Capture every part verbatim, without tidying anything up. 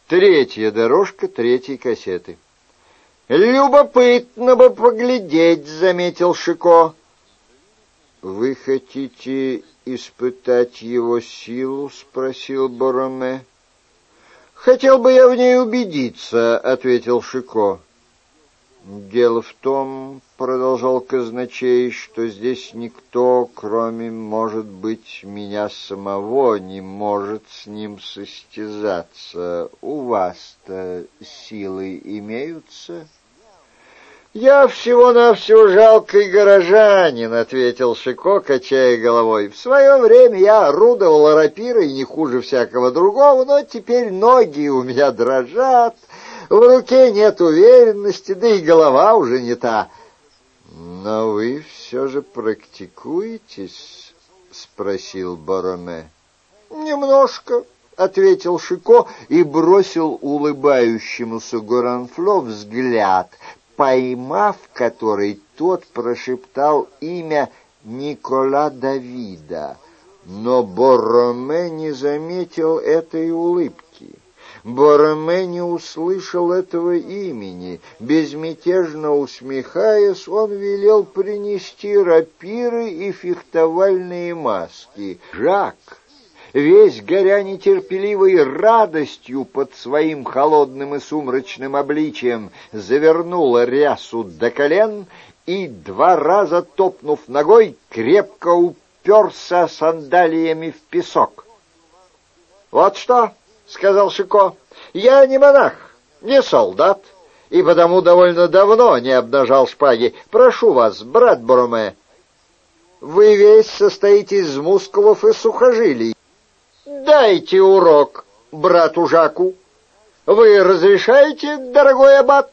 Третья дорожка третьей кассеты. «Любопытно бы поглядеть», — заметил Шико. «Вы хотите испытать его силу?» — спросил Бороме. «Хотел бы я в ней убедиться», — ответил Шико. «Дело в том, — продолжал казначей, — что здесь никто, кроме, может быть, меня самого, не может с ним состязаться. У вас-то силы имеются?» «Я всего-навсего жалкий горожанин», — ответил Шико, качая головой. «В свое время я орудовал рапирой не хуже всякого другого, но теперь ноги у меня дрожат, в руке нет уверенности, да и голова уже не та». «Но вы все же практикуетесь?» — спросил Бороме. «Немножко», — ответил Шико и бросил улыбающемуся Горанфло взгляд, поймав который, тот прошептал имя Никола Давида. Но Бороме не заметил этой улыбки. Бороме не услышал этого имени. Безмятежно усмехаясь, он велел принести рапиры и фехтовальные маски. Жак, весь горя нетерпеливой радостью под своим холодным и сумрачным обличием, завернул рясу до колен и, два раза топнув ногой, крепко уперся сандалиями в песок. «Вот что», — сказал Шико, — «я не монах, не солдат, и потому довольно давно не обнажал шпаги. Прошу вас, брат Бороме, вы весь состоите из мускулов и сухожилий. Дайте урок брату Жаку. Вы разрешаете, дорогой аббат?»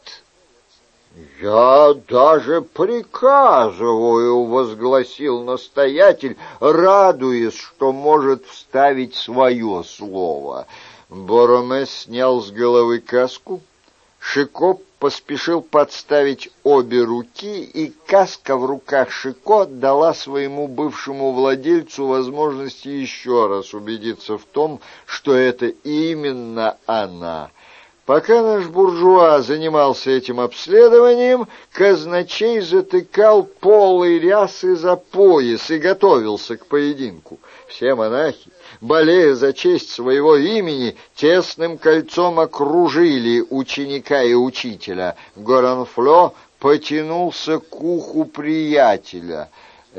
«Я даже приказываю», — возгласил настоятель, радуясь, что может вставить свое слово. Бороме снял с головы каску. Шико поспешил подставить обе руки, и каска в руках Шико дала своему бывшему владельцу возможность еще раз убедиться в том, что это именно она. Пока наш буржуа занимался этим обследованием, казначей затыкал полы рясы за пояс и готовился к поединку. Все монахи, болея за честь своего имени, тесным кольцом окружили ученика и учителя. Горанфло потянулся к уху приятеля.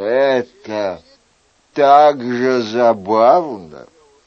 «Это так же забавно,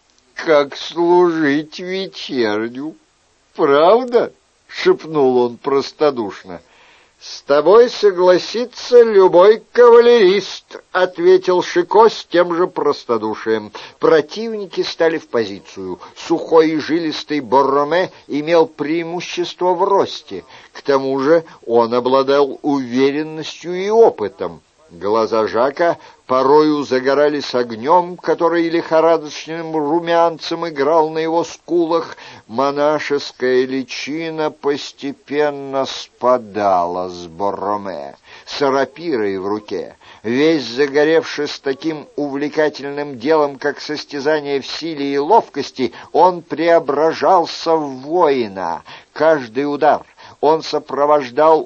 как служить вечерню. Правда?» — шепнул он простодушно. «С тобой согласится любой кавалерист», — ответил Шико с тем же простодушием. Противники стали в позицию. Сухой и жилистый Бороме имел преимущество в росте. К тому же он обладал уверенностью и опытом. Глаза Жака порою загорались огнем, который лихорадочным румянцем играл на его скулах. Монашеская личина постепенно спадала с Бороме. С рапирой в руке, весь загоревшись таким увлекательным делом, как состязание в силе и ловкости, он преображался в воина. Каждый удар он сопровождал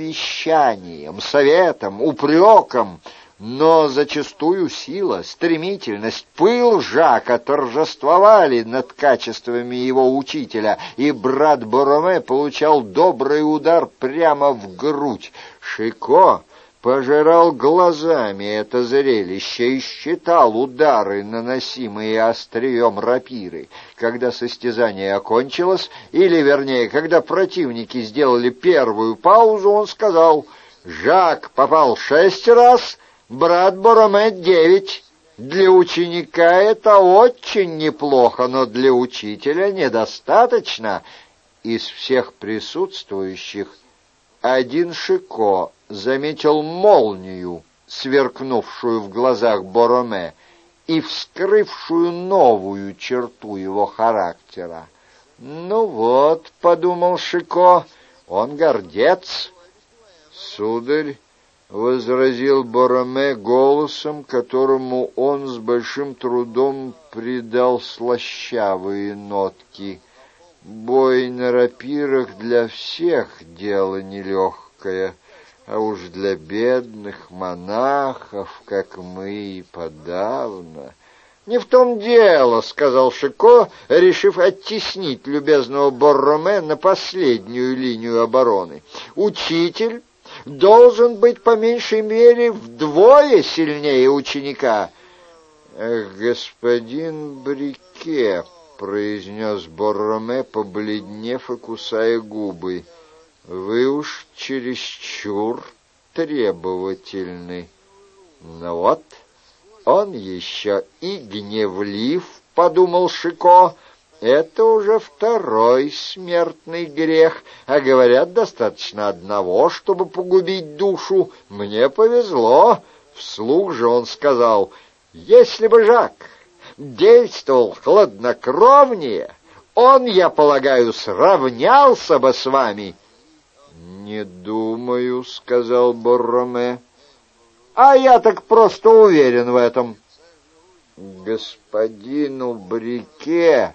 увещанием, советом, упреком, но зачастую сила, стремительность, пыл Жака торжествовали над качествами его учителя, и брат Бороме получал добрый удар прямо в грудь. Шико пожирал глазами это зрелище и считал удары, наносимые острием рапиры. Когда состязание окончилось, или, вернее, когда противники сделали первую паузу, он сказал: «Жак попал шесть раз, брат Бороме девять. Для ученика это очень неплохо, но для учителя недостаточно». Из всех присутствующих один Шико заметил молнию, сверкнувшую в глазах Бороме и вскрывшую новую черту его характера. «Ну вот», — подумал Шико, — «он гордец». «Сударь», — возразил Бороме голосом, которому он с большим трудом придал слащавые нотки, Бой на рапирах для всех дело нелегкое, а уж для бедных монахов, как мы, и подавно. «Не в том дело», — сказал Шико, решив оттеснить любезного Борроме на последнюю линию обороны. «Учитель должен быть по меньшей мере вдвое сильнее ученика». «Господин Брике», — произнес Борроме, побледнев и кусая губы, — «вы уж чересчур требовательны». «Ну вот, он еще и гневлив», — подумал Шико. «Это уже второй смертный грех, а говорят, достаточно одного, чтобы погубить душу. Мне повезло». Вслух же он сказал: «Если бы Жак действовал хладнокровнее, он, я полагаю, сравнялся бы с вами». «Не думаю», — сказал Борроме. «А я так просто уверен в этом». «Господину Брике,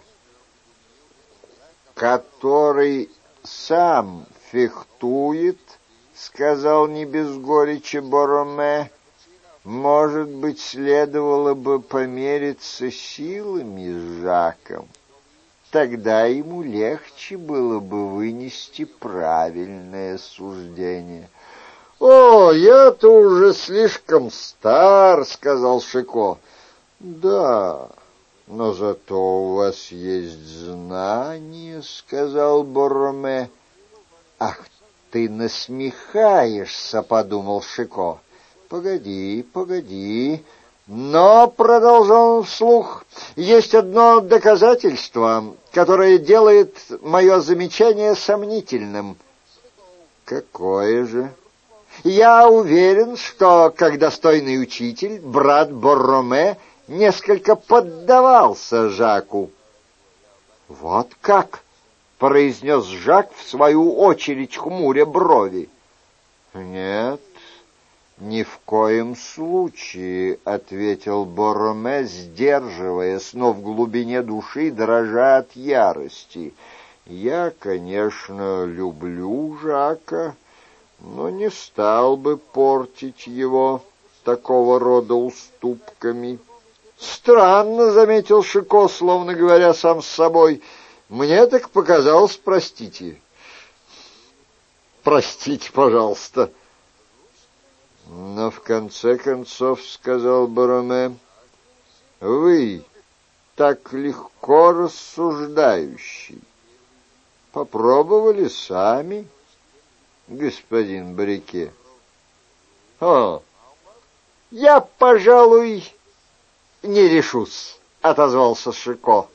который сам фехтует, — сказал не без горечи Борроме, — может быть, следовало бы помериться силами с Жаком. Тогда ему легче было бы вынести правильное суждение». «О, я-то уже слишком стар», — сказал Шико. «Да, но зато у вас есть знания», — сказал Борроме. «Ах, ты насмехаешься», — подумал Шико. «Погоди, погоди». «Но, — продолжал он вслух, — есть одно доказательство, которое делает мое замечание сомнительным». «Какое же?» «Я уверен, что, как достойный учитель, брат Борроме несколько поддавался Жаку». «Вот как?» — произнес Жак, в свою очередь хмуря брови. «Нет, ни в коем случае», — ответил Борроме, сдерживаясь, но в глубине души дрожа от ярости. «Я, конечно, люблю Жака, но не стал бы портить его такого рода уступками». «Странно», — заметил Шико, словно говоря сам с собой. «Мне так показалось, простите». «Простите, пожалуйста». «Но в конце концов, — сказал Борроме, — вы, так легко рассуждающий, попробовали сами, господин Брике?» «О, я, пожалуй, не решусь», — отозвался Шико.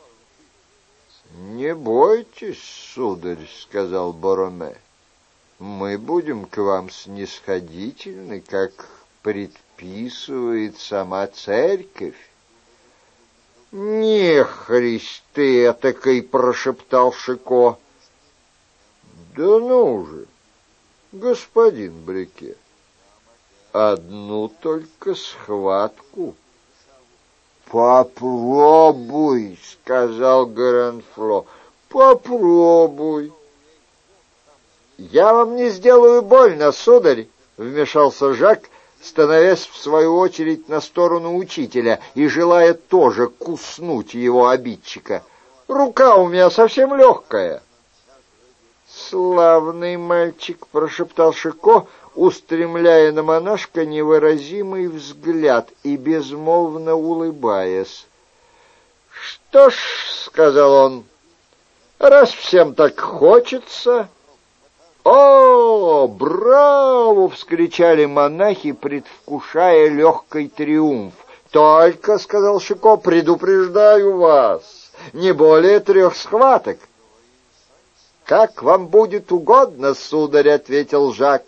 «Не бойтесь, сударь, — сказал Борроме, — мы будем к вам снисходительны, как предписывает сама церковь». «Не Христе этакой! — прошептал Шико. «Да ну же, господин Брике, одну только схватку». «Попробуй, — сказал Гоrenflot, — попробуй». «Я вам не сделаю больно, сударь, — вмешался Жак, становясь в свою очередь на сторону учителя и желая тоже куснуть его обидчика. «Рука у меня совсем легкая». «Славный мальчик, — прошептал Шико, устремляя на монашка невыразимый взгляд и безмолвно улыбаясь. «Что ж, — сказал он, — раз всем так хочется...» «О, браво!» — вскричали монахи, предвкушая легкий триумф. «Только, — сказал Шико, — предупреждаю вас, не более трех схваток». «Как вам будет угодно, сударь, — ответил Жак».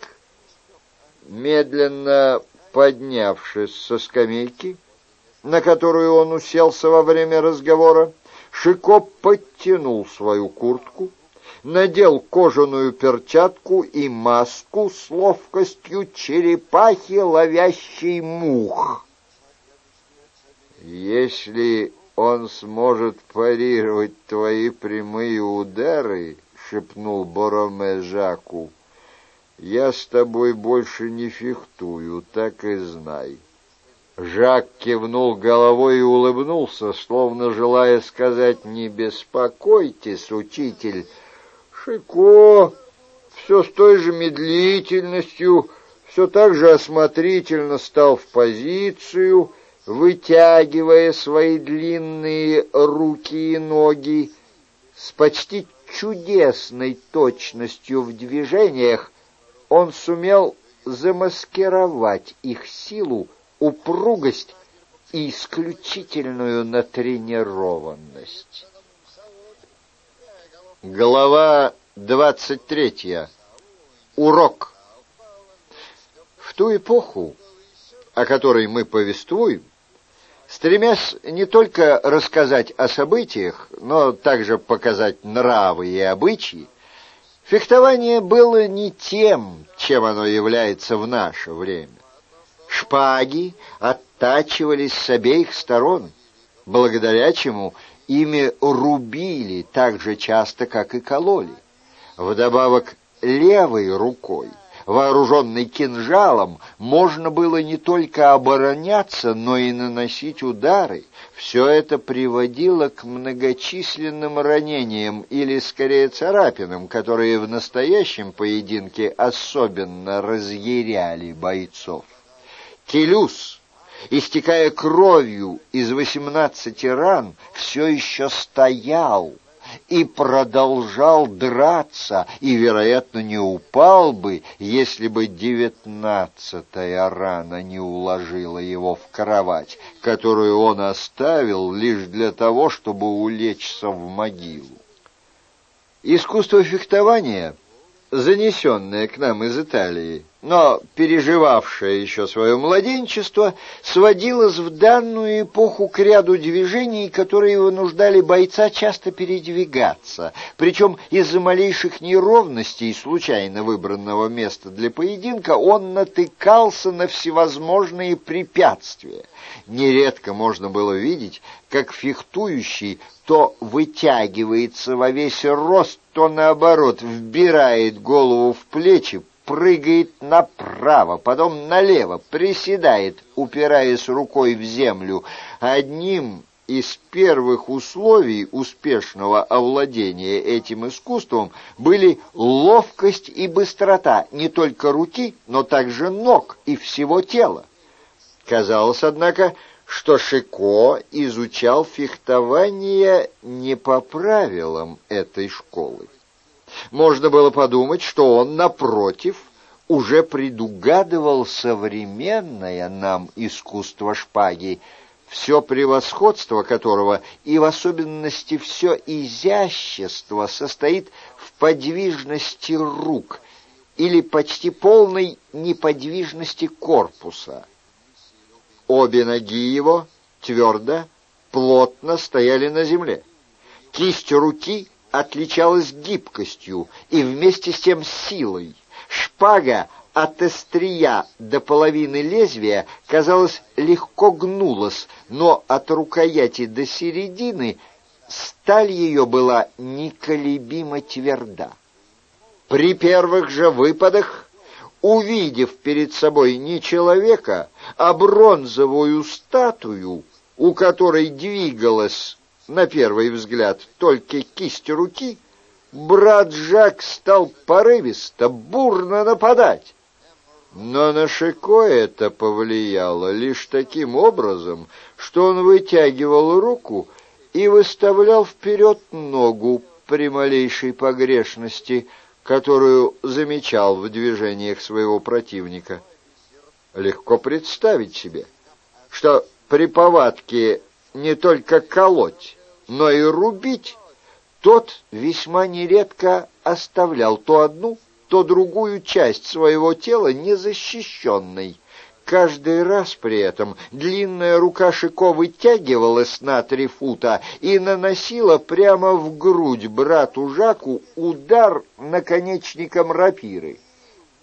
Медленно поднявшись со скамейки, на которую он уселся во время разговора, Шико подтянул свою куртку, надел кожаную перчатку и маску с ловкостью черепахи, ловящей мух. «Если он сможет парировать твои прямые удары, — шепнул Бороме Жаку, — я с тобой больше не фехтую, так и знай. Жак кивнул головой и улыбнулся, словно желая сказать: «Не беспокойтесь, учитель». Шико все с той же медлительностью, все так же осмотрительно стал в позицию, вытягивая свои длинные руки и ноги. С почти чудесной точностью в движениях он сумел замаскировать их силу, упругость и исключительную натренированность. Глава двадцать третья. Урок. В ту эпоху, о которой мы повествуем, стремясь не только рассказать о событиях, но также показать нравы и обычаи, фехтование было не тем, чем оно является в наше время. Шпаги оттачивались с обеих сторон, благодаря чему ими рубили так же часто, как и кололи. Вдобавок, левой рукой, вооруженной кинжалом, можно было не только обороняться, но и наносить удары. Все это приводило к многочисленным ранениям или, скорее, царапинам, которые в настоящем поединке особенно разъяряли бойцов. Телюс, истекая кровью из восемнадцати ран, все еще стоял и продолжал драться, и, вероятно, не упал бы, если бы девятнадцатая рана не уложила его в кровать, которую он оставил лишь для того, чтобы улечься в могилу. Искусство фехтования, занесенное к нам из Италии, но переживавшее еще свое младенчество, сводилось в данную эпоху к ряду движений, которые вынуждали бойца часто передвигаться, причем из-за малейших неровностей случайно выбранного места для поединка он натыкался на всевозможные препятствия. Нередко можно было видеть, как фехтующий то вытягивается во весь рост, то, наоборот, вбирает голову в плечи, прыгает направо, потом налево, приседает, упираясь рукой в землю. Одним из первых условий успешного овладения этим искусством были ловкость и быстрота не только руки, но также ног и всего тела. Казалось, однако, что Шико изучал фехтование не по правилам этой школы. Можно было подумать, что он, напротив, уже предугадывал современное нам искусство шпаги, все превосходство которого и в особенности все изящество состоит в подвижности рук или почти полной неподвижности корпуса. Обе ноги его твердо, плотно стояли на земле. Кисть руки отличалась гибкостью и вместе с тем силой. Шпага от острия до половины лезвия, казалось, легко гнулась, но от рукояти до середины сталь ее была неколебимо тверда. При первых же выпадах, увидев перед собой не человека, а бронзовую статую, у которой двигалась, на первый взгляд, только кисть руки, брат Жак стал порывисто, бурно нападать. Но на Шико это повлияло лишь таким образом, что он вытягивал руку и выставлял вперед ногу при малейшей погрешности, которую замечал в движениях своего противника. Легко представить себе, что при повадке не только колоть, но и рубить, тот весьма нередко оставлял то одну, то другую часть своего тела незащищенной. Каждый раз при этом длинная рука Шико вытягивалась на три фута и наносила прямо в грудь брату Жаку удар наконечником рапиры.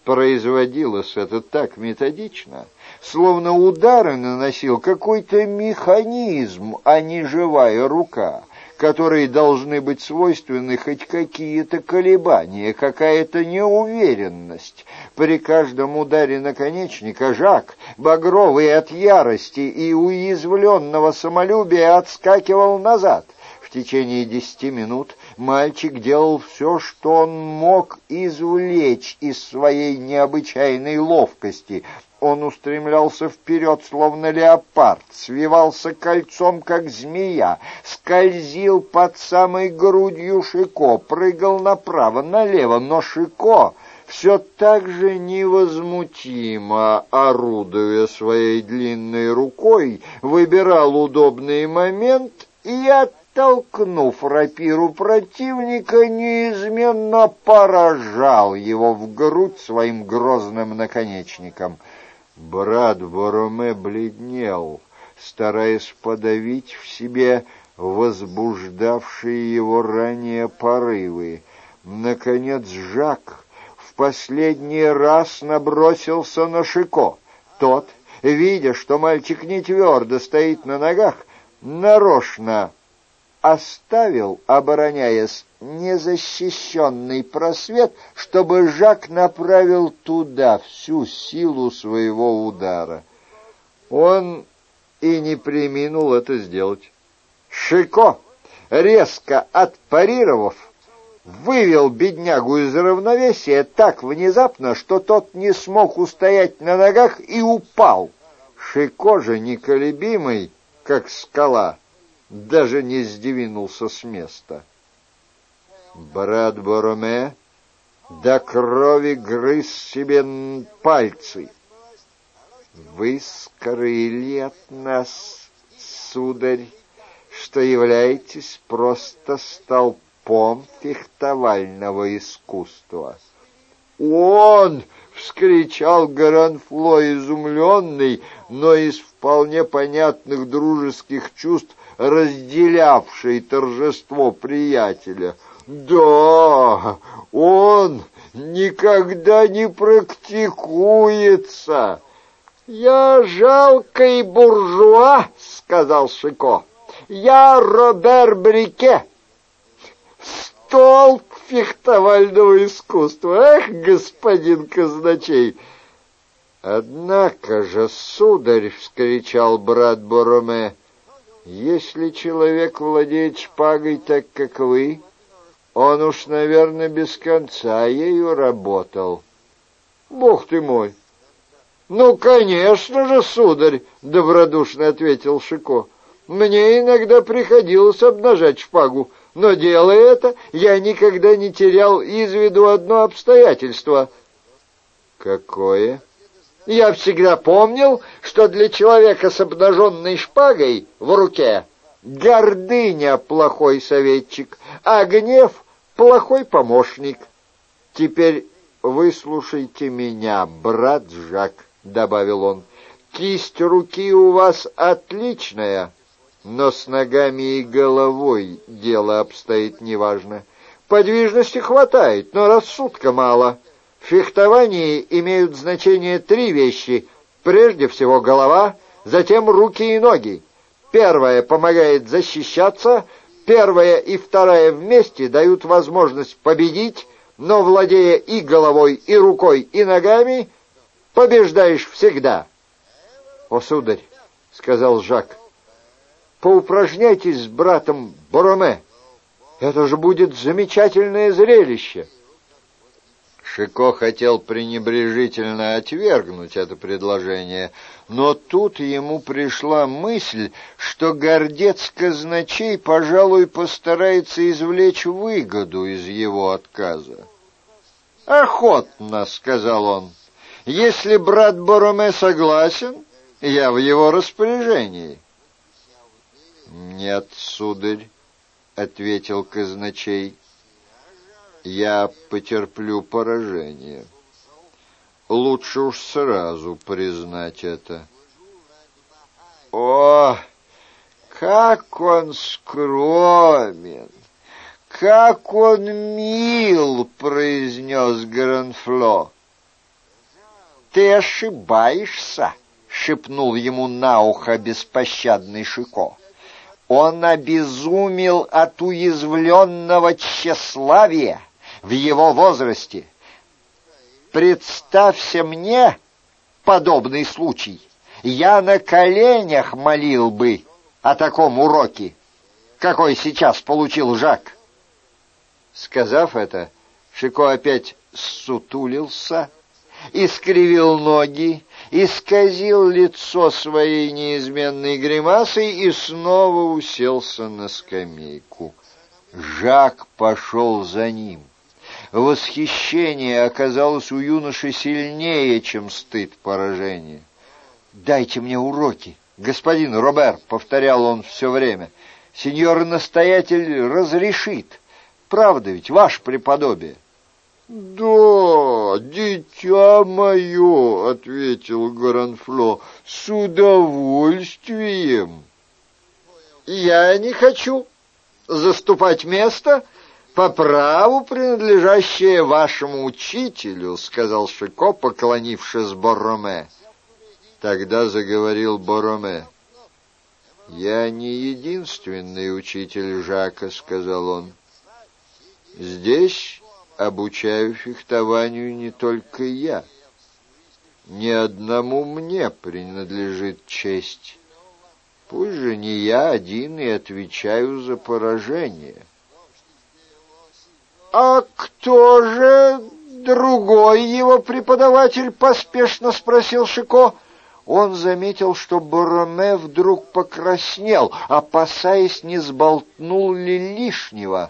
Производилось это так методично, словно удары наносил какой-то механизм, а не живая рука, которые должны быть свойственны хоть какие-то колебания, какая-то неуверенность. При каждом ударе наконечника Жак, багровый от ярости и уязвленного самолюбия, отскакивал назад. В течение десяти минут мальчик делал все, что он мог извлечь из своей необычайной ловкости. Он устремлялся вперед, словно леопард, свивался кольцом, как змея, скользил под самой грудью Шико, прыгал направо, налево, но Шико все так же невозмутимо, орудуя своей длинной рукой, выбирал удобный момент и, оттолкнув рапиру противника, неизменно поражал его в грудь своим грозным наконечником. Брат Бороме бледнел, стараясь подавить в себе возбуждавшие его ранее порывы. Наконец Жак в последний раз набросился на Шико. Тот, видя, что мальчик не твердо стоит на ногах, нарочно оставил, обороняясь, незащищенный просвет, чтобы Жак направил туда всю силу своего удара. Он и не преминул это сделать. Шико, резко отпарировав, вывел беднягу из равновесия так внезапно, что тот не смог устоять на ногах и упал. Шико же, неколебимый, как скала, даже не сдвинулся с места. Брат Бороме до крови грыз себе пальцы. «Вы скрыли от нас, сударь, что являетесь просто столпом фехтовального искусства». «Он!» — вскричал Горанфло, изумленный, но из вполне понятных дружеских чувств, разделявший торжество приятеля. «Да, он никогда не практикуется». «Я жалкий буржуа», — сказал Шико. «Я Робер Брике, столб фехтовального искусства. Эх, господин казначей!» «Однако же, сударь», — вскричал брат Бороме, — «если человек владеет шпагой так, как вы, он уж, наверное, без конца ею работал». «Бог ты мой!» «Ну, конечно же, сударь», — добродушно ответил Шико. «Мне иногда приходилось обнажать шпагу, но, делая это, я никогда не терял из виду одно обстоятельство». «Какое?» «Я всегда помнил, что для человека с обнаженной шпагой в руке гордыня — плохой советчик, а гнев — плохой помощник. Теперь выслушайте меня, брат Жак», — добавил он. «Кисть руки у вас отличная, но с ногами и головой дело обстоит неважно. Подвижности хватает, но рассудка мало. В фехтовании имеют значение три вещи. Прежде всего голова, затем руки и ноги. Первая помогает защищаться, первая и вторая вместе дают возможность победить, но, владея и головой, и рукой, и ногами, побеждаешь всегда». «О, сударь», — сказал Жак, — «поупражняйтесь с братом Бороме. Это же будет замечательное зрелище». Шико хотел пренебрежительно отвергнуть это предложение, но тут ему пришла мысль, что гордец казначей, пожалуй, постарается извлечь выгоду из его отказа. «Охотно», — сказал он, — «если брат Бороме согласен, я в его распоряжении». «Нет, сударь», — ответил казначей, — «я потерплю поражение. Лучше уж сразу признать это». «О, как он скромен! Как он мил!» — произнес Горанфло. «Ты ошибаешься», — шепнул ему на ухо беспощадный Шико. «Он обезумел от уязвленного тщеславия в его возрасте. Представься мне подобный случай, я на коленях молил бы о таком уроке, какой сейчас получил Жак». Сказав это, Шико опять ссутулился, искривил ноги, исказил лицо своей неизменной гримасой и снова уселся на скамейку. Жак пошел за ним. Восхищение оказалось у юноши сильнее, чем стыд поражения. «Дайте мне уроки, господин Робер», — повторял он все время. «Сеньор-настоятель разрешит. Правда ведь, ваше преподобие?» «Да, дитя мое», — ответил Горанфло, — «с удовольствием». «Я не хочу заступать место по праву, принадлежащее вашему учителю», — сказал Шико, поклонившись Борроме. Тогда заговорил Борроме. «Я не единственный учитель Жака», — сказал он. «Здесь обучаю фехтованию не только я. Ни одному мне принадлежит честь. Пусть же не я один и отвечаю за поражение». «А кто же другой его преподаватель?» — поспешно спросил Шико. Он заметил, что Борроме вдруг покраснел, опасаясь, не сболтнул ли лишнего.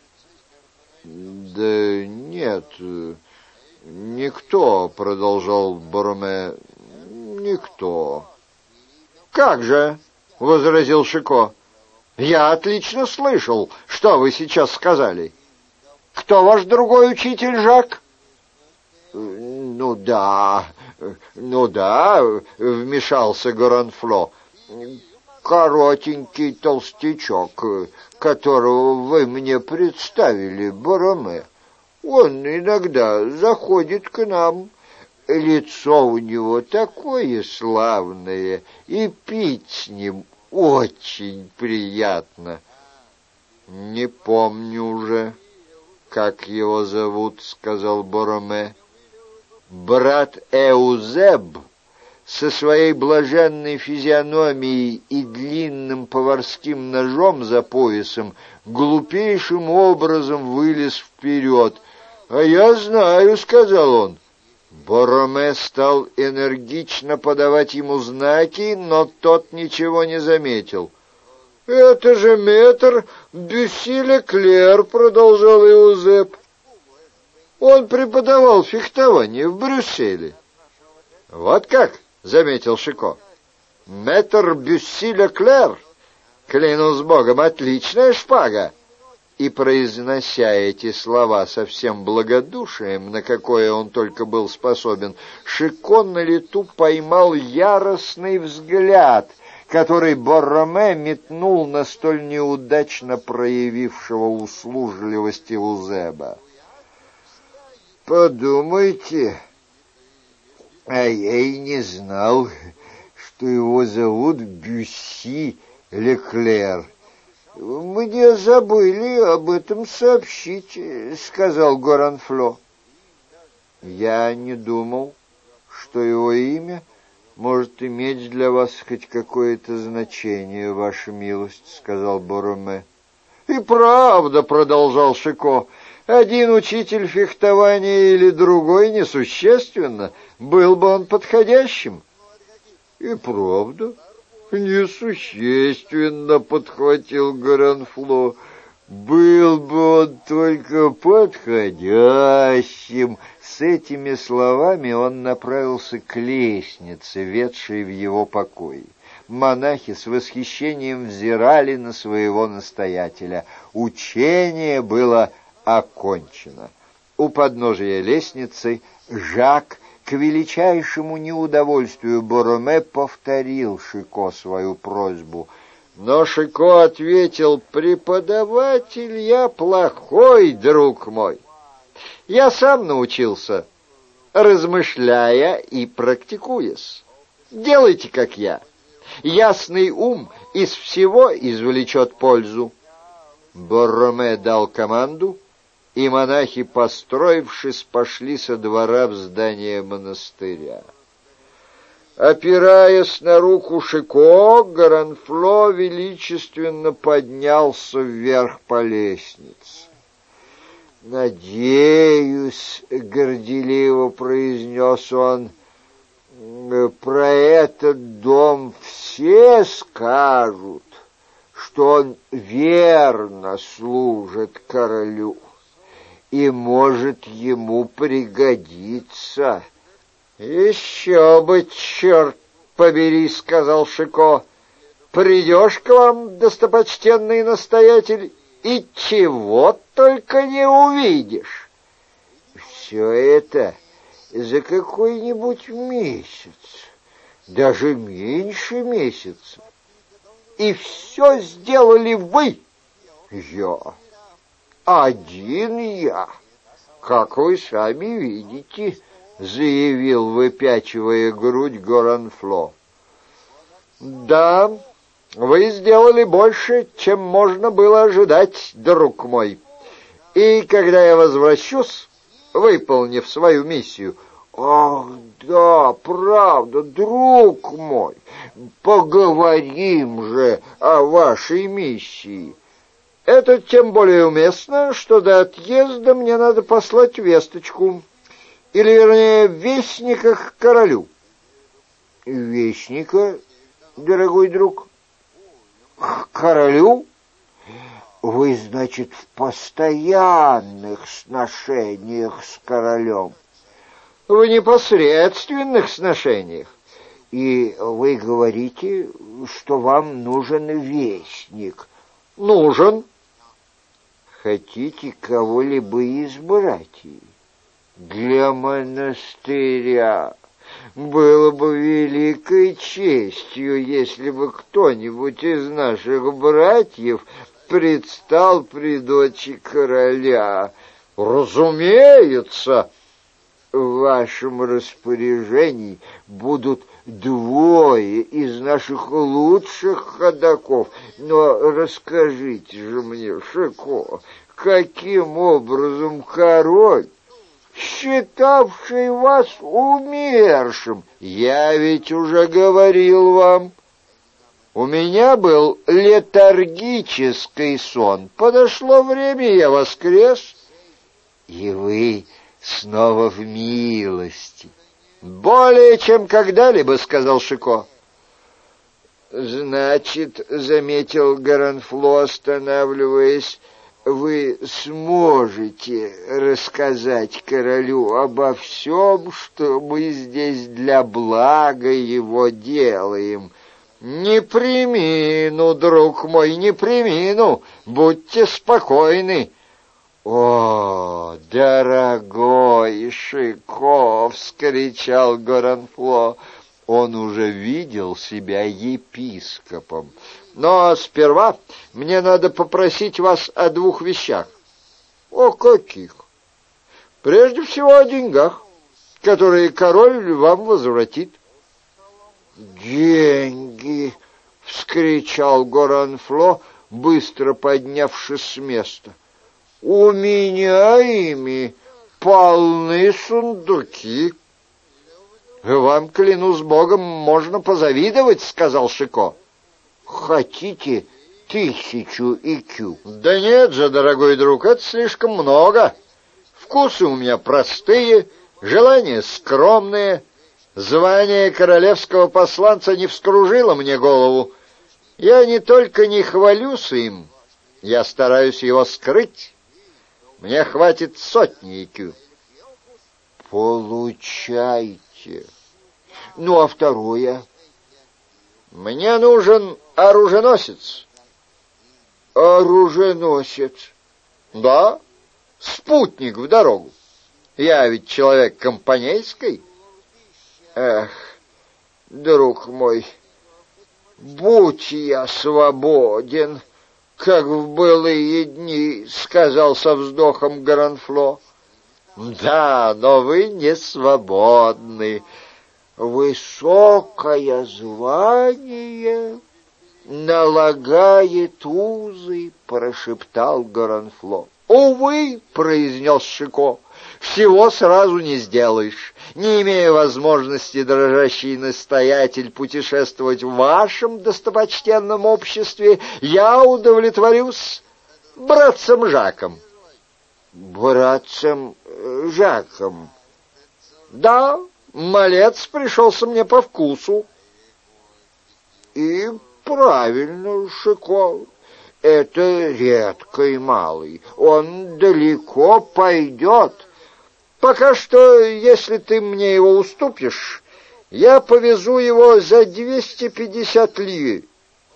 «Да нет, никто», — продолжал Борроме, — «никто». «Как же?» — возразил Шико. «Я отлично слышал, что вы сейчас сказали. Кто ваш другой учитель, Жак?» «Ну да, ну да», — вмешался Горанфло. «Коротенький толстячок, которого вы мне представили, Борроме. Он иногда заходит к нам. Лицо у него такое славное, и пить с ним очень приятно». «Не помню уже, как его зовут», — сказал Борроме. «Брат Эузеб со своей блаженной физиономией и длинным поварским ножом за поясом глупейшим образом вылез вперед. «А я знаю», — сказал он. Борроме стал энергично подавать ему знаки, но тот ничего не заметил. «Это же метр Бюсси-Леклер», — продолжал Эузеб. «Он преподавал фехтование в Брюсселе». «Вот как?» — заметил Шико. «Метр Бюсси-Леклер, клянусь богом, отличная шпага». И, произнося эти слова со всем благодушием, на какое он только был способен, Шико на лету поймал яростный взгляд, который Борроме метнул на столь неудачно проявившего услужливость Эузеба. «Подумайте, а я и не знал, что его зовут Бюсси-Леклер. Мне забыли об этом сообщить», — сказал Горанфло. «Я не думал, что его имя может иметь для вас хоть какое-то значение, ваша милость», — сказал Борроме. «И правда», — продолжал Шико, — «один учитель фехтования или другой несущественно, был бы он подходящим». «И правда, несущественно», — подхватил Горанфло, — «был бы он только подходящим». С этими словами он направился к лестнице, ведшей в его покой. Монахи с восхищением взирали на своего настоятеля. Учение было окончено. У подножия лестницы Жак, к величайшему неудовольствию Борроме, повторил Шико свою просьбу. Но Шико ответил: «Преподаватель я плохой, друг мой. Я сам научился размышляя и практикуясь. Делайте, как я. Ясный ум из всего извлечет пользу. Борроме дал команду, и монахи, построившись, пошли со двора в здание монастыря. Опираясь на руку Шико, Горанфло величественно поднялся вверх по лестнице. «Надеюсь, — горделиво произнес он, — про этот дом все скажут, что он верно служит королю и может ему пригодиться». «Еще бы, черт побери, — сказал Шико, — придешь к вам, достопочтенный настоятель, и чего только не увидишь. Все это за какой-нибудь месяц, даже меньше месяца. И все сделали вы». «Я? Один я, как вы сами видите», — заявил, выпячивая грудь, Горанфло. «Да, вы сделали больше, чем можно было ожидать, друг мой. И когда я возвращусь, выполнив свою миссию...» «Ах, да, правда, друг мой, поговорим же о вашей миссии. Это тем более уместно, что до отъезда мне надо послать весточку, или, вернее, вестника к королю». «Вестника, дорогой друг? К королю? Вы, значит, в постоянных сношениях с королем?» «В непосредственных сношениях». «И вы говорите, что вам нужен вестник?» «Нужен». «Хотите кого-либо из братьев?» «Для монастыря было бы великой честью, если бы кто-нибудь из наших братьев предстал при дочи короля». «Разумеется». «В вашем распоряжении будут двое из наших лучших ходоков. Но расскажите же мне, Шико, каким образом король, считавший вас умершим...» «Я ведь уже говорил вам, у меня был летаргический сон. Подошло время, я воскрес». «И вы снова в милости?» «Более чем когда-либо», — сказал Шико. «Значит, — заметил Горанфло, останавливаясь, — вы сможете рассказать королю обо всем, что мы здесь для блага его делаем?» «Не премину, друг мой, не премину. Будьте спокойны». «О, дорогой Шико!» — вскричал Горанфло. Он уже видел себя епископом. «Но сперва мне надо попросить вас о двух вещах». «О каких?» «Прежде всего о деньгах, которые король вам возвратит». «Деньги!» — вскричал Горанфло, быстро поднявшись с места. «У меня ими полны сундуки». «Вам, клянусь Богом, можно позавидовать», — сказал Шико. «Хотите тысячу икю?» «Да нет же, дорогой друг, это слишком много. Вкусы у меня простые, желания скромные. Звание королевского посланца не вскружило мне голову. Я не только не хвалюсь им, я стараюсь его скрыть. Мне хватит сотни икю». «Получайте. Ну, а второе?» «Мне нужен оруженосец». «Оруженосец?» «Да, спутник в дорогу. Я ведь человек компанейский». «Эх, друг мой, будь я свободен, как в былые дни», — сказал со вздохом Горанфло. Да, но вы не свободны. Высокое звание налагает узы, прошептал Горанфло. Увы, произнес Шико, всего сразу не сделаешь. Не имея возможности, дрожащий настоятель, путешествовать в вашем достопочтенном обществе, я удовлетворюсь братцем Жаком. Братцем Жаком? Да, малец пришелся мне по вкусу. И правильно, Шико. Это редкий малый, он далеко пойдет. Пока что, если ты мне его уступишь, я повезу его за двести пятьдесят ли.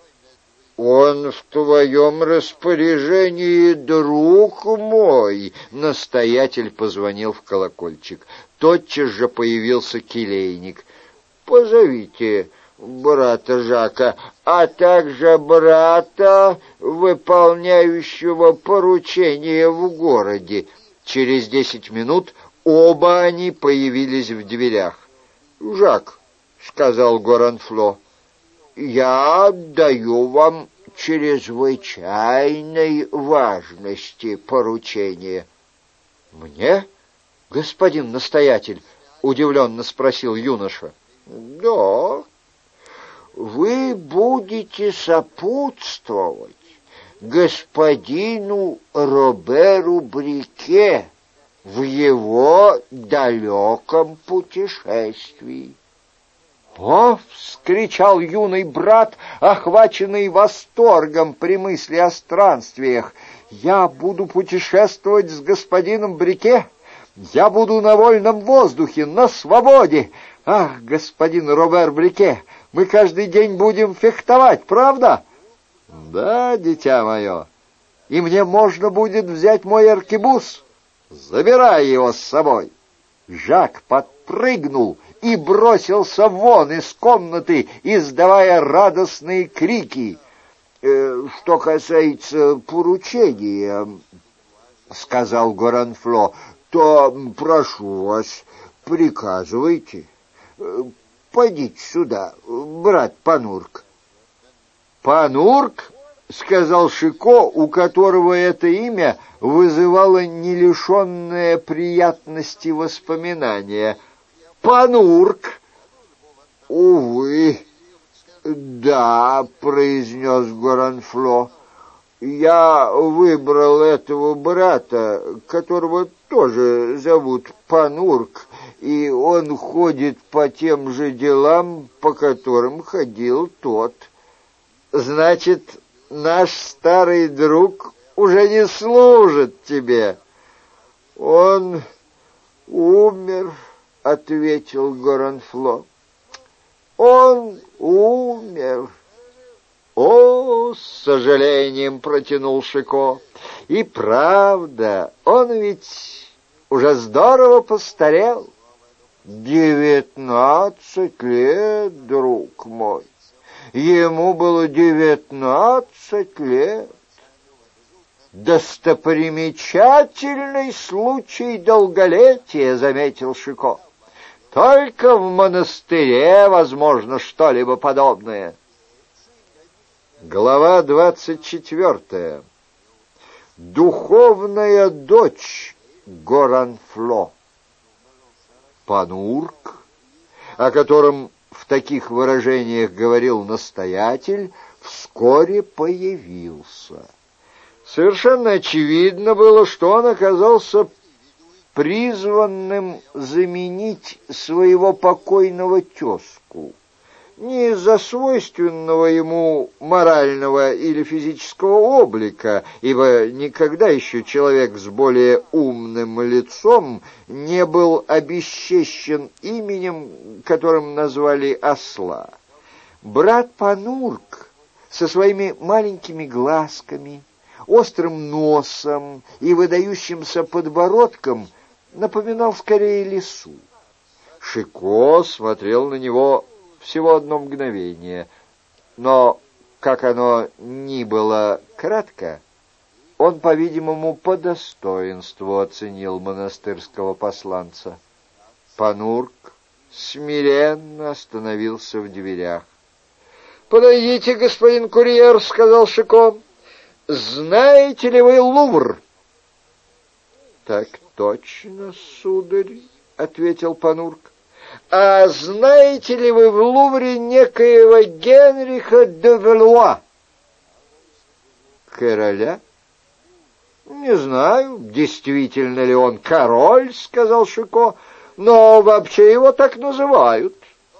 Он в твоем распоряжении, друг мой. Настоятель позвонил в колокольчик. Тотчас же появился келейник. Позовите брата Жака, а также брата, выполняющего поручение в городе. Через десять минут оба они появились в дверях. — Жак, — сказал Горанфло, — я даю вам чрезвычайной важности поручение. — Мне, господин настоятель? — удивленно спросил юноша. — Да. Вы будете сопутствовать господину Роберу Брике в его далеком путешествии. «О!» — вскричал юный брат, охваченный восторгом при мысли о странствиях. «Я буду путешествовать с господином Брике? Я буду на вольном воздухе, на свободе! Ах, господин Робер Брике, мы каждый день будем фехтовать, правда?» «Да, дитя мое, и мне можно будет взять мой аркебуз. Забирай его с собой». Жак подпрыгнул и бросился вон из комнаты, издавая радостные крики. «Э, «Что касается поручения, — сказал Горанфло, — то прошу вас, приказывайте. Пойдите сюда, брат Панурк». «Панурк?» — сказал Шико, у которого это имя вызывало не лишенное приятности воспоминания. «Панурк!» «Увы, да, — произнес Горанфло, — я выбрал этого брата, которого тоже зовут Панурк, и он ходит по тем же делам, по которым ходил тот». «Значит, наш старый друг уже не служит тебе?» «Он умер, — ответил Горанфло. — Он умер. — О, с сожалением протянул Шико. — И правда, он ведь уже здорово постарел. — Девятнадцать лет, друг мой. Ему было девятнадцать лет. «Достопримечательный случай долголетия», — заметил Шико. «Только в монастыре возможно что-либо подобное». Глава двадцать четвертая. Духовная дочь Горанфло. Панурк, о котором в таких выражениях говорил настоятель, вскоре появился. Совершенно очевидно было, что он оказался призванным заменить своего покойного тезку. Не из-за свойственного ему морального или физического облика, ибо никогда еще человек с более умным лицом не был обесчещен именем, которым назвали осла. Брат Панурк со своими маленькими глазками, острым носом и выдающимся подбородком напоминал скорее лису. Шико смотрел на него всего одно мгновение, но, как оно ни было кратко, Он, по-видимому, по достоинству оценил монастырского посланца. Панурк смиренно остановился в дверях. «Подойдите, господин курьер», — сказал Шико. «Знаете ли вы Лувр?» «Так точно, сударь», — ответил Панурк. «А знаете ли вы в Лувре некоего Генриха де Валуа?» «Короля?» «Не знаю, действительно ли он король», — сказал Шико, — «но вообще его так называют».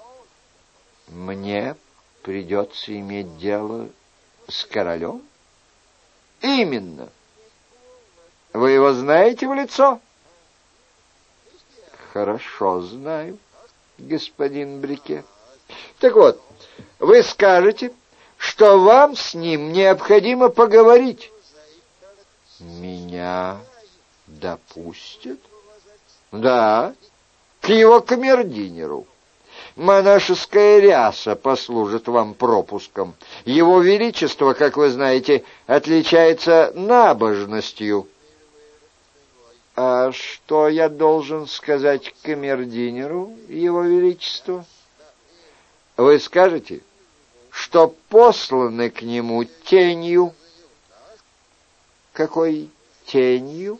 «Мне придется иметь дело с королем?» «Именно. Вы его знаете в лицо?» «Хорошо знаю, господин Брике». «Так вот, вы скажете, что вам с ним необходимо поговорить». «Меня допустят?» «Да, к его камердинеру. Монашеская ряса послужит вам пропуском. Его величество, как вы знаете, отличается набожностью». «А что я должен сказать камердинеру, его величество?» «Вы скажете, что посланы к нему тенью». «Какой тенью?»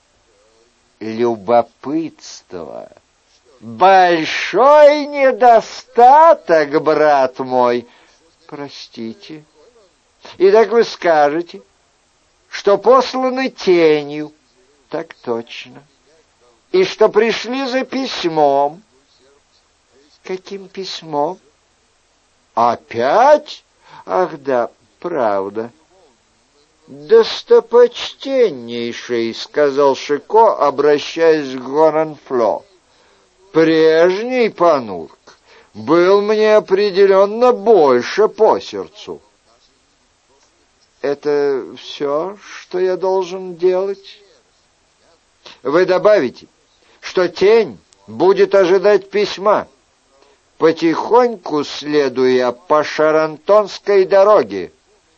«Любопытство. Большой недостаток, брат мой». «Простите». «Итак вы скажете, что посланы тенью». «Так точно». «И что пришли за письмом». «Каким письмом?» «Опять? Ах да, правда». «Достопочтеннейший», — сказал Шико, обращаясь к Горанфло, — «прежний Панурк был мне определенно больше по сердцу». «Это все, что я должен делать?» «Вы добавите, что тень будет ожидать письма, потихоньку следуя по Шарантонской дороге».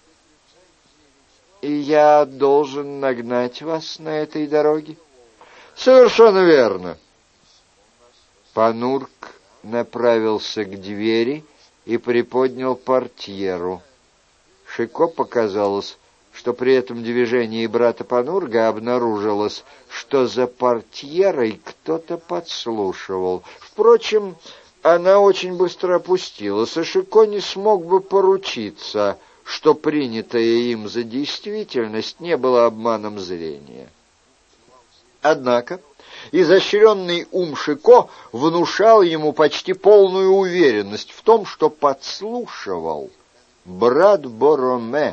«И я должен нагнать вас на этой дороге?» «Совершенно верно». Панурк направился к двери и приподнял портьеру. Шико показалось, что при этом движении брата Панурга обнаружилось, что за портьерой кто-то подслушивал. Впрочем, она очень быстро опустилась, и Шико не смог бы поручиться, что принятое им за действительность не было обманом зрения. Однако изощренный ум Шико внушал ему почти полную уверенность в том, что подслушивал брат Бороме.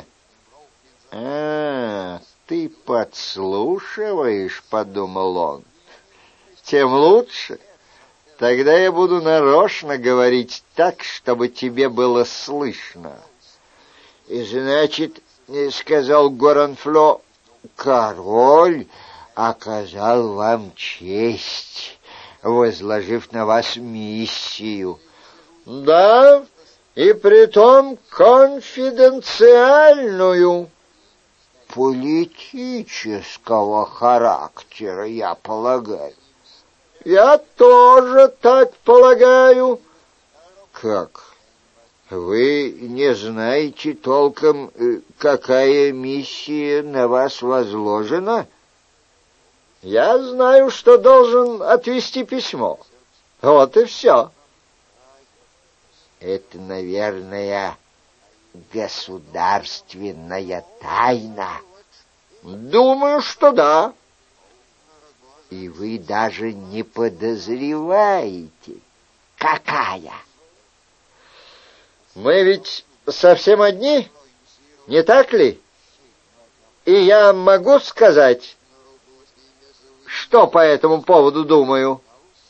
«А, ты подслушиваешь?» — подумал он. «Тем лучше. Тогда я буду нарочно говорить так, чтобы тебе было слышно». «И значит, — сказал Горанфло, — король оказал вам честь, возложив на вас миссию». «Да, и притом конфиденциальную». «Политического характера, я полагаю». «Я тоже так полагаю». «Как? Вы не знаете толком, какая миссия на вас возложена?» «Я знаю, что должен отвезти письмо. Вот и все». «Это, наверное, государственная тайна». «Думаю, что да». «И вы даже не подозреваете, какая?» «Мы ведь совсем одни, не так ли? И я могу сказать, что по этому поводу думаю?»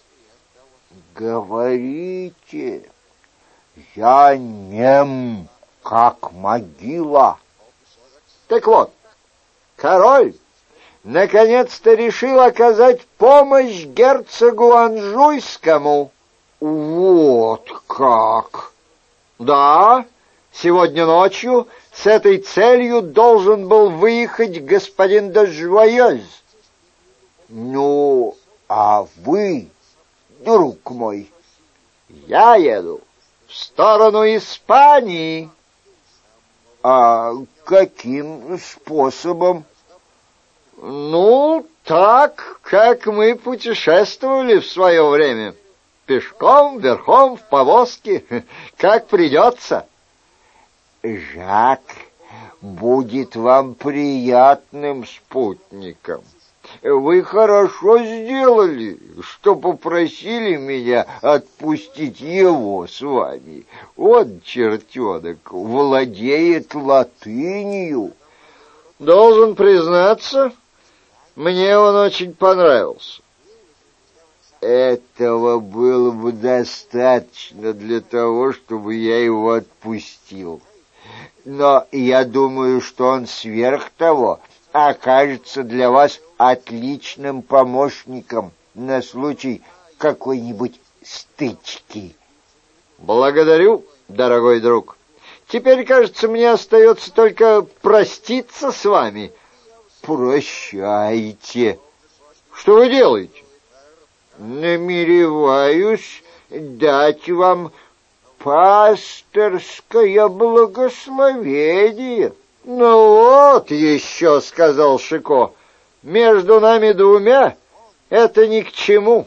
«Говорите, я нем, как могила». «Так вот, король наконец-то решил оказать помощь герцогу Анжуйскому». «Вот как!» «Да, сегодня ночью С этой целью должен был выехать господин де Жуайёз. Ну, а вы, друг мой? Я еду в сторону Испании. А каким способом? Ну, так, как мы путешествовали в свое время. Пешком, верхом, в повозке, как придется. Жак будет вам приятным спутником. Вы хорошо сделали, что попросили меня отпустить его с вами. Он, чертенок, владеет латынью. Должен признаться, мне он очень понравился. Этого было бы достаточно для того, чтобы я его отпустил. Но я думаю, что он сверх того окажется для вас отличным помощником на случай какой-нибудь стычки. Благодарю, дорогой друг. Теперь, кажется, мне остается только проститься с вами. Прощайте. Что вы делаете? Намереваюсь дать вам пасторское благословение. Ну вот еще, сказал Шико, между нами двумя это ни к чему.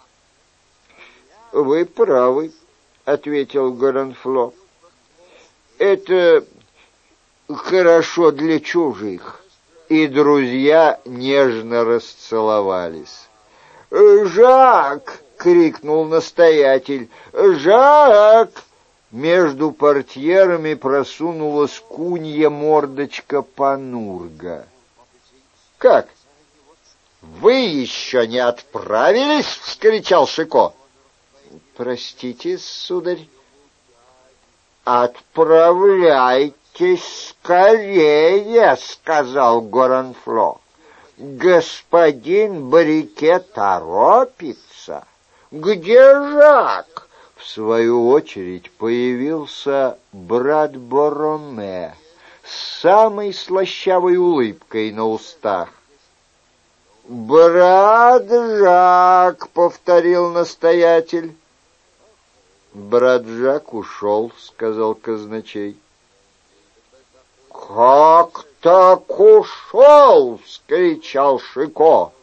Вы правы, ответил Гоrenflot. Это хорошо для чужих. И друзья нежно расцеловались. «Жак!» — крикнул настоятель. «Жак!» Между портьерами просунулась кунья мордочка Панурга. «Как? Вы еще не отправились?» — вскричал Шико. «Простите, сударь». «Отправляйтесь скорее!» — сказал Гоrenflot. «Господин Брике торопится. Где Жак?» В свою очередь появился брат Бороме с самой слащавой улыбкой на устах. «Брат Жак!» — повторил настоятель. «Брат Жак ушел», — сказал казначей. «Как так ушел?» — вскричал Шико.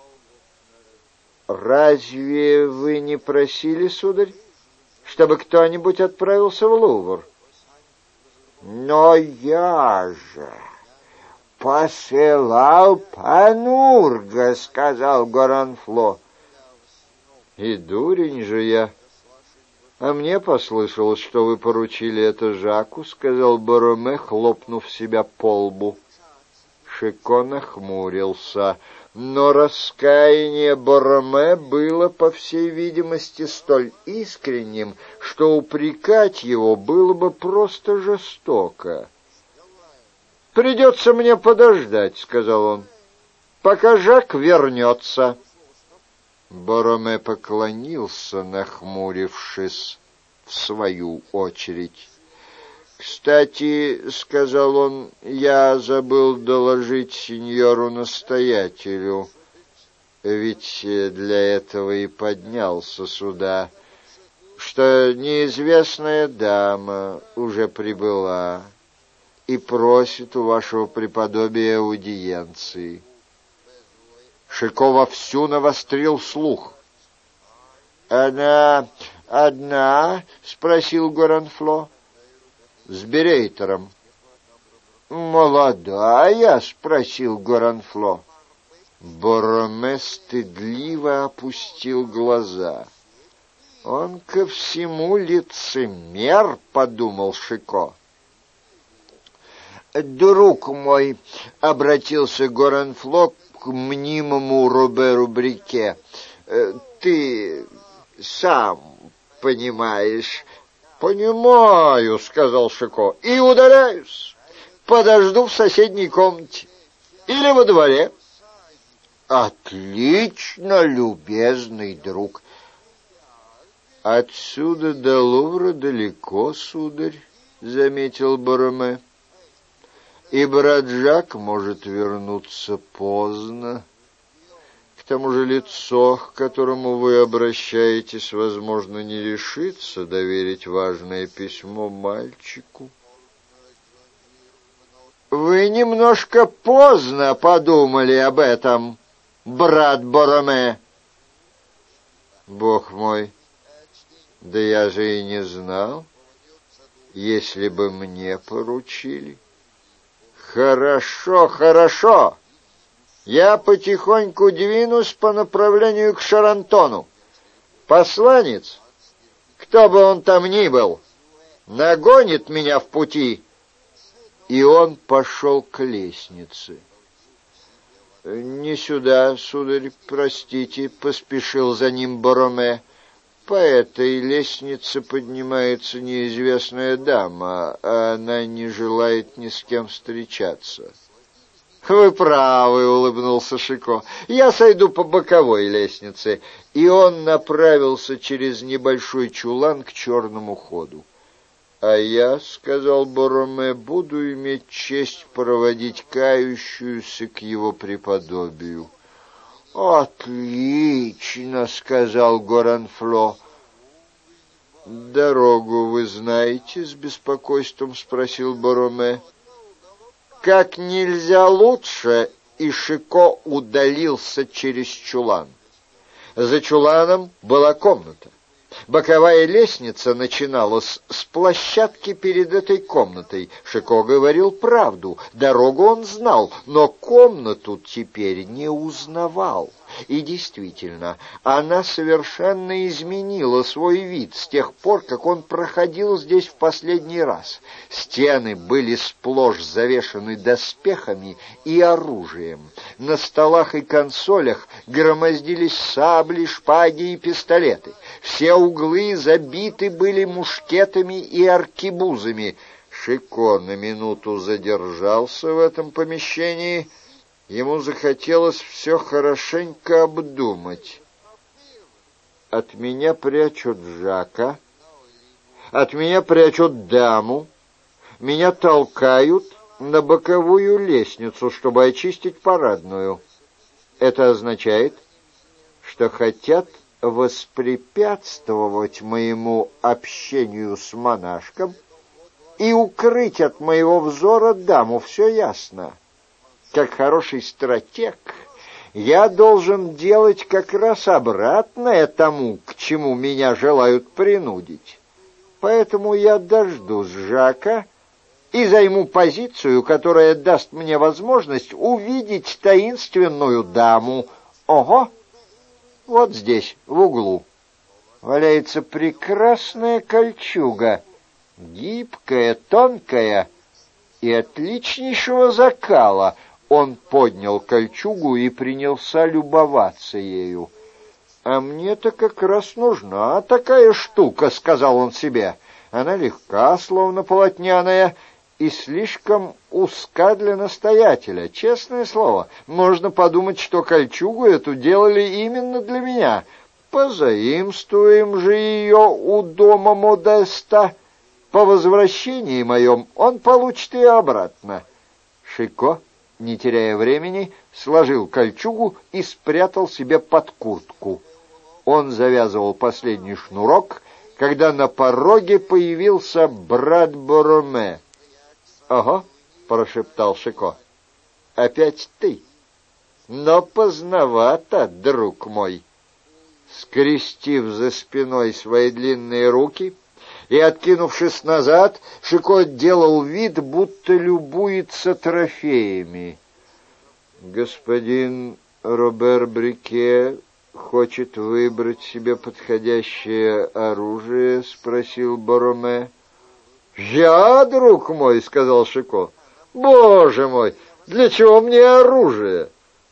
«Разве вы не просили, сударь, чтобы кто-нибудь отправился в Лувр?» «Но я же посылал Панурга», — сказал Гоrenflot. «И дурень же я. А мне послышалось, что вы поручили это Жаку», — сказал Бороме, хлопнув себя по лбу. Шико нахмурился, но раскаяние Бороме было, по всей видимости, столь искренним, что упрекать его было бы просто жестоко. «Придется мне подождать», — сказал он, — «пока Жак вернется». Бороме поклонился, нахмурившись в свою очередь. «Кстати, — сказал он, — я забыл доложить сеньору-настоятелю, ведь для этого и поднялся сюда, что неизвестная дама уже прибыла и просит у вашего преподобия аудиенции». Шико вовсю навострил слух. «Она одна?» — спросил Гоrenflot. «С берейтером». «Молодая?» — спросил Гоrenflot. Бороме стыдливо опустил глаза. «Он ко всему лицемер», — подумал Шико. «Друг мой», — обратился Гоrenflot к мнимому Роберу Брике, — «ты сам понимаешь». «Понимаю», — сказал Шико, — «и удаляюсь. Подожду в соседней комнате или во дворе». «Отлично, любезный друг». «Отсюда до Лувра далеко, сударь», — заметил Бороме. и брат Жак может вернуться поздно. К тому же лицо, к которому вы обращаетесь, возможно, не решится доверить важное письмо мальчику. Вы немножко поздно подумали об этом, брат Бороме. Бог мой, да я же и не знал, если бы мне поручили. Хорошо, хорошо. Я потихоньку двинусь по направлению к Шарантону. Посланец, кто бы он там ни был, нагонит меня в пути. И он пошел к лестнице. «Не сюда, сударь, простите», — поспешил за ним Бороме. «По этой лестнице поднимается неизвестная дама, а она не желает ни с кем встречаться». «Вы правы», — улыбнулся Шико. «Я сойду по боковой лестнице». И он направился через небольшой чулан к черному ходу. «А я, — сказал Бороме, — буду иметь честь проводить кающуюся к его преподобию». «Отлично, — сказал Горанфло. «Дорогу вы знаете?» — с беспокойством спросил Бороме. «Как нельзя лучше», и Шико удалился через чулан. За чуланом была комната. Боковая лестница начиналась с площадки перед этой комнатой. Шико говорил правду. Дорогу он знал, но комнату теперь не узнавал. И действительно, она совершенно изменила свой вид с тех пор, как он проходил здесь в последний раз. Стены были сплошь завешаны доспехами и оружием. На столах и консолях громоздились сабли, шпаги и пистолеты. Все углы забиты были мушкетами и аркебузами. Шико на минуту задержался в этом помещении. Ему захотелось все хорошенько обдумать. От меня прячут Жака, от меня прячут даму, меня толкают на боковую лестницу, чтобы очистить парадную. Это означает, что хотят воспрепятствовать моему общению с монашком и укрыть от моего взора даму. Все ясно. Как хороший стратег, я должен делать как раз обратное тому, к чему меня желают принудить. Поэтому я дождусь Жака и займу позицию, которая даст мне возможность увидеть таинственную даму. Ого! Вот здесь, в углу, валяется прекрасная кольчуга, гибкая, тонкая и отличнейшего закала. Он поднял кольчугу и принялся любоваться ею. «А мне-то как раз нужна такая штука», — сказал он себе. «Она легка, словно полотняная, и слишком узка для настоятеля. Честное слово, можно подумать, что кольчугу эту делали именно для меня. Позаимствуем же ее у дома Модеста. По возвращении моем он получит ее обратно». Шико, не теряя времени, сложил кольчугу и спрятал себе под куртку. Он завязывал последний шнурок, когда на пороге появился брат Бороме. «Ага», — прошептал Шико, — «опять ты? Но поздновато, друг мой». Скрестив за спиной свои длинные руки и откинувшись назад, Шико делал вид, будто любуется трофеями. «Господин Робер Брике хочет выбрать себе подходящее оружие?» — спросил Бороме. «Я, друг мой», — сказал Шико. «Боже мой, для чего мне оружие?»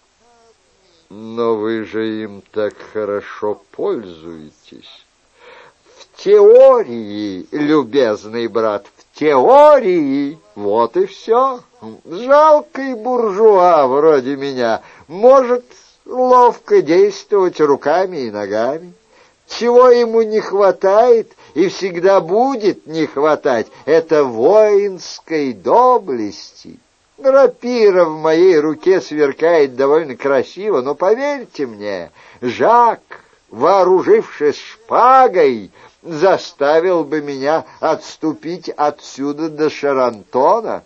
«Но вы же им так хорошо пользуетесь». «В теории, любезный брат, в теории, вот и все. Жалкий буржуа вроде меня может ловко действовать руками и ногами. Чего ему не хватает и всегда будет не хватать, это воинской доблести. Рапира в моей руке сверкает довольно красиво, но поверьте мне, Жак, вооружившись шпагой, заставил бы меня отступить отсюда до Шарантона.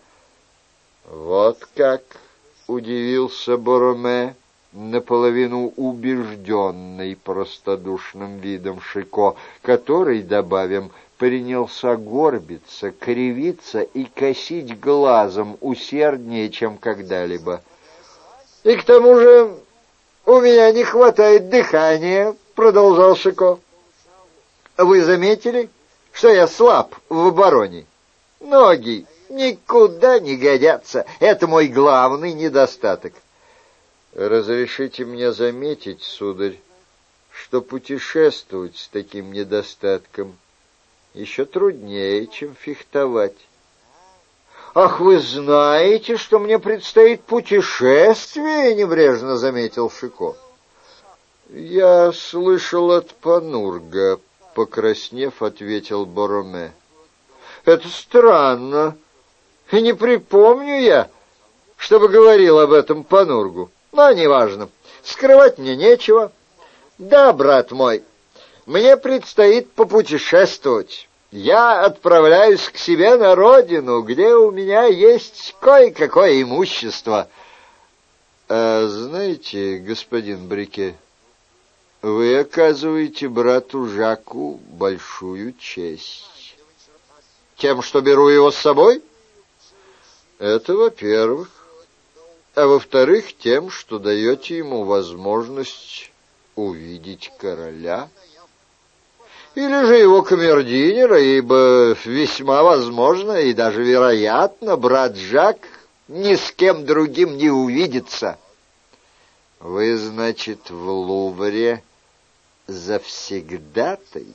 Вот как, удивился Бороме, наполовину убежденный простодушным видом Шико, который, добавим, принялся горбиться, кривиться и косить глазом усерднее, чем когда-либо. «И к тому же у меня не хватает дыхания», — продолжал Шико. «Вы заметили, что я слаб в обороне? Ноги никуда не годятся. Это мой главный недостаток». «Разрешите мне заметить, сударь, что путешествовать с таким недостатком еще труднее, чем фехтовать». «Ах, вы знаете, что мне предстоит путешествие?» — небрежно заметил Шико. «Я слышал от Панурга», — покраснев, ответил Бороме. «Это странно. И не припомню я, чтобы говорил об этом Панургу. Но неважно. Скрывать мне нечего. Да, брат мой, мне предстоит попутешествовать. Я отправляюсь к себе на родину, где у меня есть кое-какое имущество». «А знаете, господин Брике, вы оказываете брату Жаку большую честь». «Тем, что беру его с собой?» «Это во-первых. А во-вторых, тем, что даете ему возможность увидеть короля. Или же его камердинера, ибо весьма возможно и даже вероятно, брат Жак ни с кем другим не увидится». «Вы, значит, в Лувре завсегдатай?»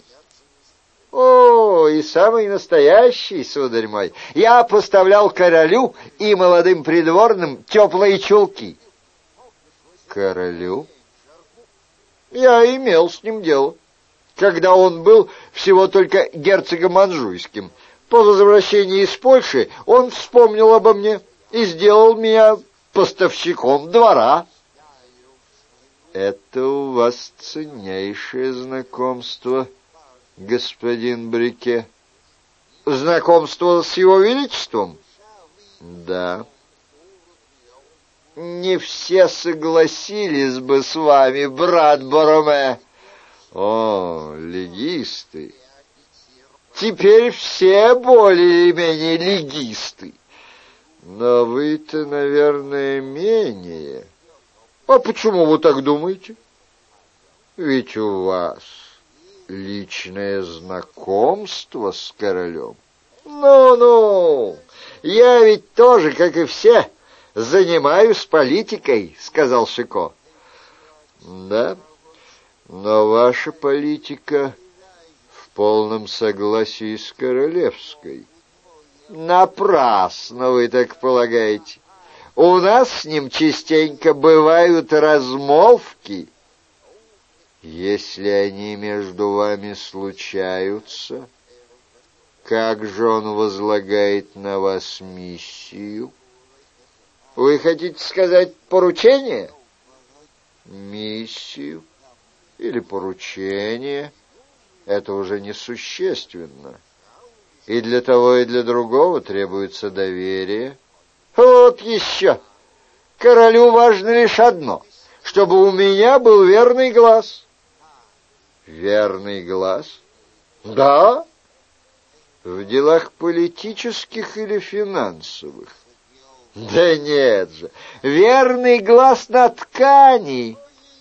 «О, и самый настоящий, сударь мой. Я поставлял королю и молодым придворным теплые чулки». «Королю?» «Я имел с ним дело, когда он был всего только герцогом Анжуйским. По возвращении из Польши он вспомнил обо мне и сделал меня поставщиком двора». «Это у вас ценнейшее знакомство, господин Брике». «Знакомство с его величеством?» «Да». «Не все согласились бы с вами, брат Бороме». «О, легисты». «Теперь все более-менее легисты». «Но вы-то, наверное, менее». «А почему вы так думаете?» «Ведь у вас личное знакомство с королем». «Ну-ну, я ведь тоже, как и все, занимаюсь политикой», — сказал Шико. «Да, но ваша политика в полном согласии с королевской». «Напрасно вы так полагаете. У нас с ним частенько бывают размолвки». «Если они между вами случаются, как же он возлагает на вас миссию?» «Вы хотите сказать поручение?» «Миссию или поручение — это уже несущественно. И для того, и для другого требуется доверие». «Вот еще! Королю важно лишь одно — чтобы у меня был верный глаз». «Верный глаз?» «Да». «В делах политических или финансовых?» «Да нет же! Верный глаз на ткани!»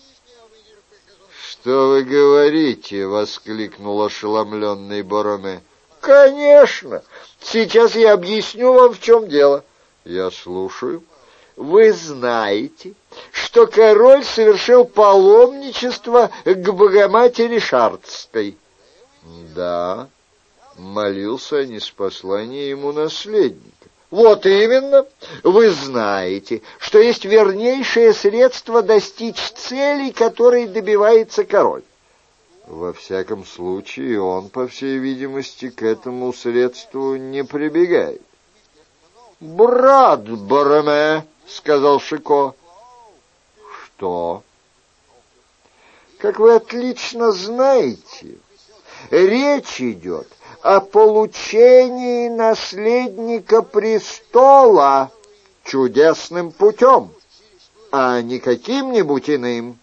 «Что вы говорите?» — воскликнул ошеломленный Бороме. «Конечно! Сейчас я объясню вам, в чем дело». «Я слушаю». «Вы знаете, что король совершил паломничество к Богоматери Шардской?» «Да, молился о неспослании ему наследника». «Вот именно. Вы знаете, что есть вернейшее средство достичь целей, которые добивается король». «Во всяком случае, он, по всей видимости, к этому средству не прибегает». «Брат Бороме», — сказал Шико. «Что?» «Как вы отлично знаете, речь идет о получении наследника престола чудесным путем, а не каким-нибудь иным».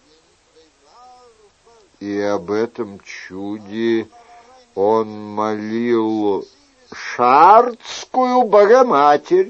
И об этом чуде он молил шардскую Богоматерь.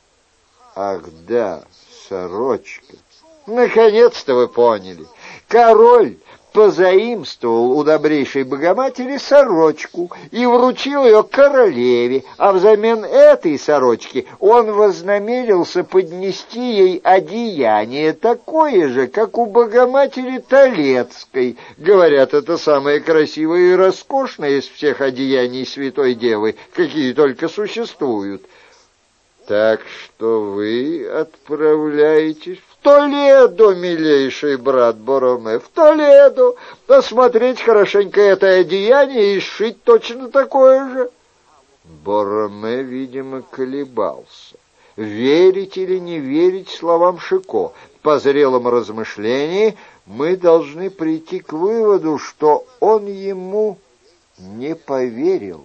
Ах да, сорочка. Наконец-то вы поняли. Король позаимствовал у добрейшей Богоматери сорочку и вручил ее королеве, а взамен этой сорочки он вознамерился поднести ей одеяние такое же, как у Богоматери Толецкой. Говорят, это самое красивое и роскошное из всех одеяний Святой Девы, какие только существуют. Так что вы отправляетесь в Толедо, милейший брат Бороме, в Толедо, посмотреть хорошенько это одеяние и сшить точно такое же. Бороме, видимо, колебался, верить или не верить словам Шико. По зрелому размышлении мы должны прийти к выводу, что он ему не поверил.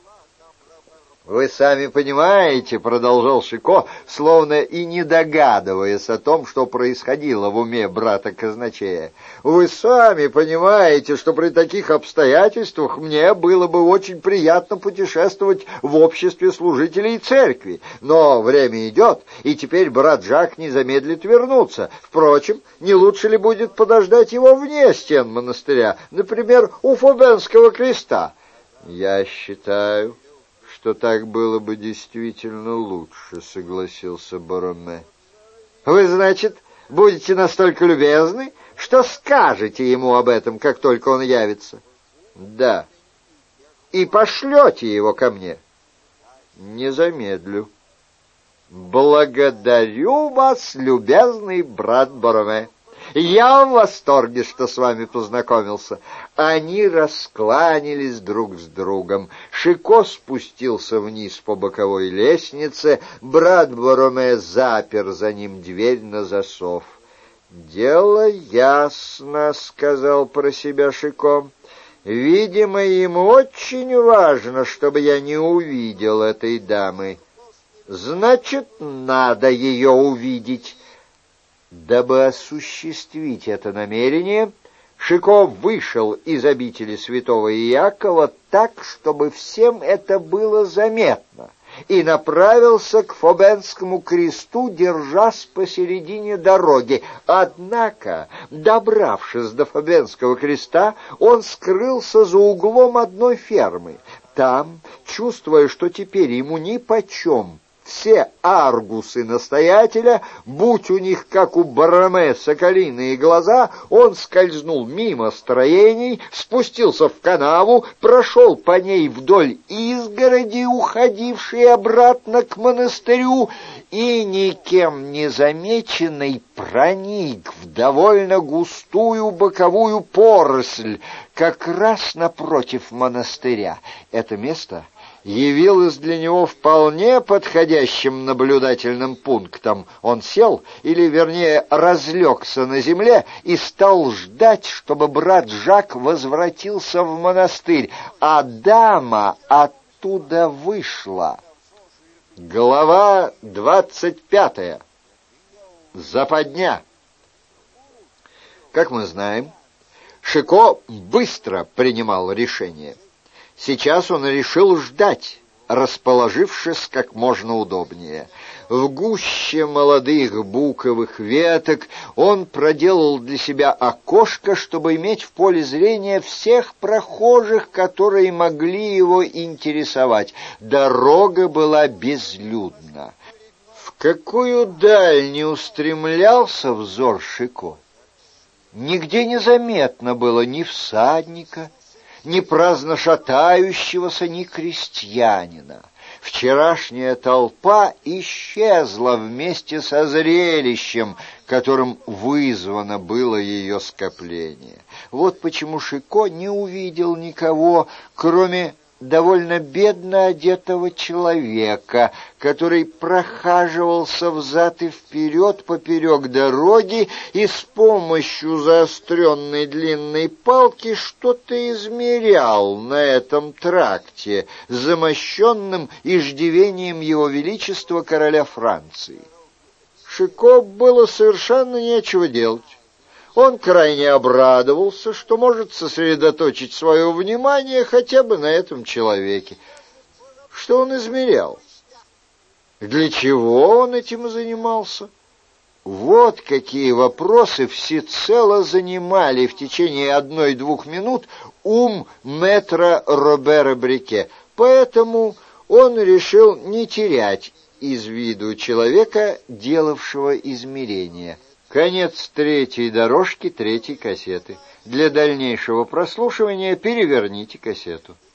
«Вы сами понимаете, — продолжал Шико, словно и не догадываясь о том, что происходило в уме брата казначея, — вы сами понимаете, что при таких обстоятельствах мне было бы очень приятно путешествовать в обществе служителей церкви. Но время идет, и теперь брат Жак не замедлит вернуться. Впрочем, не лучше ли будет подождать его вне стен монастыря, например, у Фобенского креста?» «Я считаю, что так было бы действительно лучше», — согласился Бороме. «Вы, значит, будете настолько любезны, что скажете ему об этом, как только он явится?» «Да». «И пошлете его ко мне?» «Не замедлю». «Благодарю вас, любезный брат Бороме. Я в восторге, что с вами познакомился». Они раскланялись друг с другом. Шико спустился вниз по боковой лестнице, брат Бороме запер за ним дверь на засов. «Дело ясно», — сказал про себя Шико. «Видимо, ему очень важно, чтобы я не увидел этой дамы. Значит, надо ее увидеть». Дабы осуществить это намерение, Шико вышел из обители святого Иакова так, чтобы всем это было заметно, и направился к Фобенскому кресту, держась посередине дороги. Однако, добравшись до Фобенского креста, он скрылся за углом одной фермы. Там, чувствуя, что теперь ему нипочем все аргусы настоятеля, будь у них, как у Бороме, соколиные глаза, он скользнул мимо строений, спустился в канаву, прошел по ней вдоль изгороди, уходившей обратно к монастырю, и, никем не замеченный, проник в довольно густую боковую поросль, как раз напротив монастыря. Это место явилось для него вполне подходящим наблюдательным пунктом. Он сел, или, вернее, разлегся на земле и стал ждать, чтобы брат Жак возвратился в монастырь, а дама оттуда вышла. Глава двадцать пятая. Западня. Как мы знаем, Шико быстро принимал решение. Сейчас он решил ждать, расположившись как можно удобнее. В гуще молодых буковых веток он проделал для себя окошко, чтобы иметь в поле зрения всех прохожих, которые могли его интересовать. Дорога была безлюдна. В какую даль не устремлялся взор Шико, нигде не заметно было ни всадника, ни праздно шатающегося, ни крестьянина. Вчерашняя толпа исчезла вместе со зрелищем, которым вызвано было ее скопление. Вот почему Шико не увидел никого, кроме довольно бедно одетого человека, который прохаживался взад и вперед поперек дороги и с помощью заостренной длинной палки что-то измерял на этом тракте, замощенном иждивением его величества короля Франции. Шико было совершенно нечего делать. Он крайне обрадовался, что может сосредоточить свое внимание хотя бы на этом человеке. Что он измерял? Для чего он этим занимался? Вот какие вопросы всецело занимали в течение одной-двух минут ум мэтра Робера Брике. Поэтому он решил не терять из виду человека, делавшего измерения. Конец третьей дорожки третьей кассеты. Для дальнейшего прослушивания переверните кассету.